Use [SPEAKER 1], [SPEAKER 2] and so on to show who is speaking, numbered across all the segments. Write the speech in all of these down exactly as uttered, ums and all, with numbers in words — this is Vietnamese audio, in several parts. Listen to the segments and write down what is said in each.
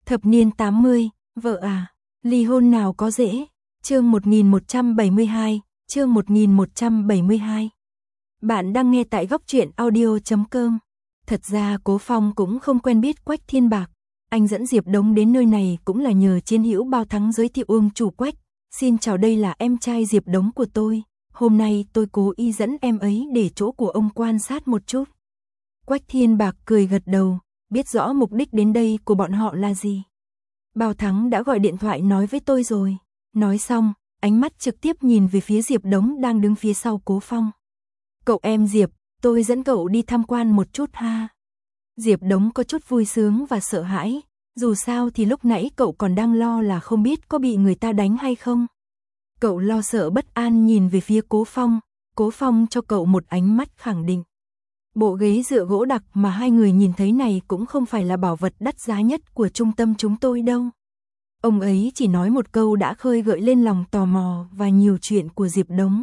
[SPEAKER 1] Thập niên tám mươi, vợ à, ly hôn nào có dễ. Chương một nghìn một trăm bảy mươi hai, chương một nghìn một trăm bảy mươi hai. Bạn đang nghe tại góc truyện audio chấm com. Thật ra Cố Phong cũng không quen biết Quách Thiên Bạc. Anh dẫn Diệp Đống đến nơi này cũng là nhờ Chiến Hữu Bao Thắng giới thiệu Ương chủ Quách. Xin chào, đây là em trai Diệp Đống của tôi. Hôm nay tôi cố ý dẫn em ấy để chỗ của ông quan sát một chút. Quách Thiên Bạc cười gật đầu, biết rõ mục đích đến đây của bọn họ là gì. Bao Thắng đã gọi điện thoại nói với tôi rồi. Nói xong, ánh mắt trực tiếp nhìn về phía Diệp Đống đang đứng phía sau Cố Phong. Cậu em Diệp, tôi dẫn cậu đi tham quan một chút ha. Diệp Đống có chút vui sướng và sợ hãi, dù sao thì lúc nãy cậu còn đang lo là không biết có bị người ta đánh hay không. Cậu lo sợ bất an nhìn về phía Cố Phong, Cố Phong cho cậu một ánh mắt khẳng định. Bộ ghế dựa gỗ đặc mà hai người nhìn thấy này cũng không phải là bảo vật đắt giá nhất của trung tâm chúng tôi đâu. Ông ấy chỉ nói một câu đã khơi gợi lên lòng tò mò và nhiều chuyện của Diệp Đống.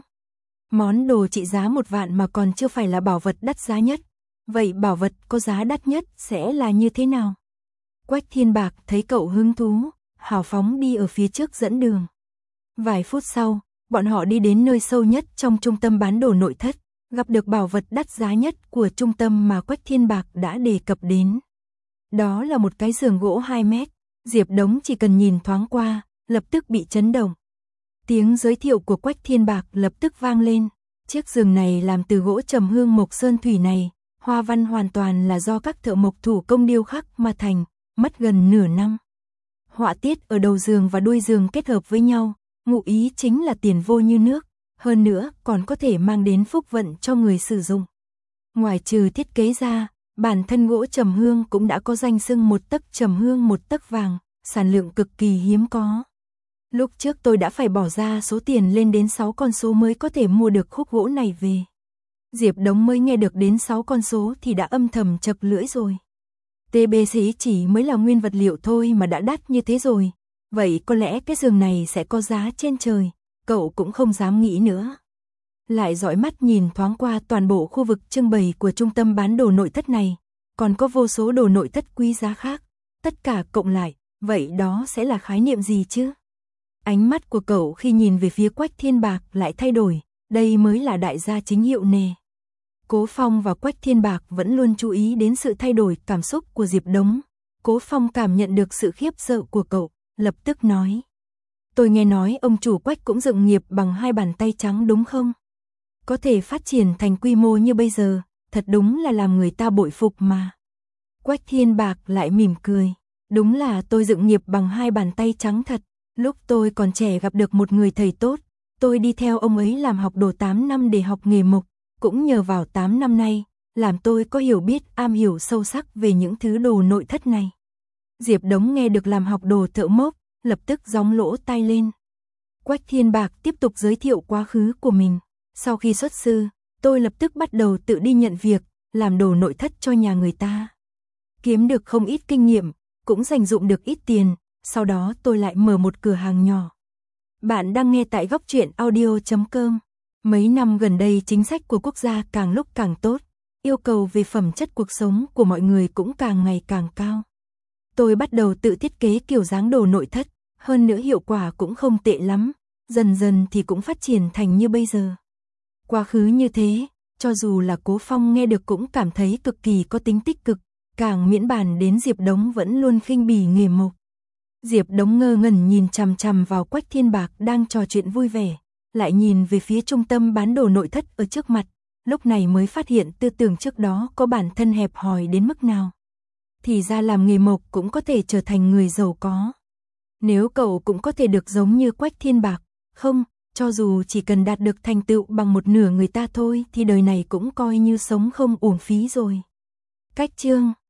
[SPEAKER 1] Món đồ trị giá một vạn mà còn chưa phải là bảo vật đắt giá nhất. Vậy bảo vật có giá đắt nhất sẽ là như thế nào? Quách Thiên Bạc thấy cậu hứng thú, hào phóng đi ở phía trước dẫn đường. Vài phút sau, bọn họ đi đến nơi sâu nhất trong trung tâm bán đồ nội thất, gặp được bảo vật đắt giá nhất của trung tâm mà Quách Thiên Bạc đã đề cập đến. Đó là một cái giường gỗ hai mét, Diệp Đống chỉ cần nhìn thoáng qua, lập tức bị chấn động. Tiếng giới thiệu của Quách Thiên Bạc lập tức vang lên, chiếc giường này làm từ gỗ trầm hương mộc sơn thủy này, hoa văn hoàn toàn là do các thợ mộc thủ công điêu khắc mà thành, mất gần nửa năm. Họa tiết ở đầu giường và đuôi giường kết hợp với nhau, ngụ ý chính là tiền vô như nước, hơn nữa còn có thể mang đến phúc vận cho người sử dụng. Ngoài trừ thiết kế ra, bản thân gỗ trầm hương cũng đã có danh xưng một tấc trầm hương một tấc vàng, sản lượng cực kỳ hiếm có. Lúc trước tôi đã phải bỏ ra số tiền lên đến sáu con số mới có thể mua được khúc gỗ này về. Diệp Đống mới nghe được đến sáu con số thì đã âm thầm chật lưỡi rồi. tê bê xê chỉ mới là nguyên vật liệu thôi mà đã đắt như thế rồi. Vậy có lẽ cái giường này sẽ có giá trên trời, cậu cũng không dám nghĩ nữa. Lại dõi mắt nhìn thoáng qua toàn bộ khu vực trưng bày của trung tâm bán đồ nội thất này, còn có vô số đồ nội thất quý giá khác, tất cả cộng lại, vậy đó sẽ là khái niệm gì chứ? Ánh mắt của cậu khi nhìn về phía Quách Thiên Bạc lại thay đổi, đây mới là đại gia chính hiệu nè. Cố Phong và Quách Thiên Bạc vẫn luôn chú ý đến sự thay đổi cảm xúc của Diệp Đống. Cố Phong cảm nhận được sự khiếp sợ của cậu, lập tức nói. Tôi nghe nói ông chủ Quách cũng dựng nghiệp bằng hai bàn tay trắng đúng không? Có thể phát triển thành quy mô như bây giờ, thật đúng là làm người ta bội phục mà. Quách Thiên Bạc lại mỉm cười. Đúng là tôi dựng nghiệp bằng hai bàn tay trắng thật. Lúc tôi còn trẻ gặp được một người thầy tốt, tôi đi theo ông ấy làm học đồ tám năm để học nghề mộc, cũng nhờ vào tám năm nay, làm tôi có hiểu biết am hiểu sâu sắc về những thứ đồ nội thất này. Diệp Đống nghe được làm học đồ thợ mộc, lập tức gióng lỗ tai lên. Quách Thiên Bạc tiếp tục giới thiệu quá khứ của mình. Sau khi xuất sư, tôi lập tức bắt đầu tự đi nhận việc, làm đồ nội thất cho nhà người ta. Kiếm được không ít kinh nghiệm, cũng dành dụm được ít tiền, sau đó tôi lại mở một cửa hàng nhỏ. Bạn đang nghe tại góc truyện audio chấm com. Mấy năm gần đây chính sách của quốc gia càng lúc càng tốt, yêu cầu về phẩm chất cuộc sống của mọi người cũng càng ngày càng cao. Tôi bắt đầu tự thiết kế kiểu dáng đồ nội thất, hơn nữa hiệu quả cũng không tệ lắm, dần dần thì cũng phát triển thành như bây giờ. Quá khứ như thế, cho dù là Cố Phong nghe được cũng cảm thấy cực kỳ có tính tích cực, càng miễn bàn đến Diệp Đống vẫn luôn khinh bỉ nghề mộc. Diệp Đống ngơ ngẩn nhìn chằm chằm vào Quách Thiên Bạc đang trò chuyện vui vẻ, lại nhìn về phía trung tâm bán đồ nội thất ở trước mặt, lúc này mới phát hiện tư tưởng trước đó có bản thân hẹp hòi đến mức nào. Thì ra làm nghề mộc cũng có thể trở thành người giàu có. Nếu cậu cũng có thể được giống như Quách Thiên Bạc, không, cho dù chỉ cần đạt được thành tựu bằng một nửa người ta thôi thì đời này cũng coi như sống không uổng phí rồi. Cách chương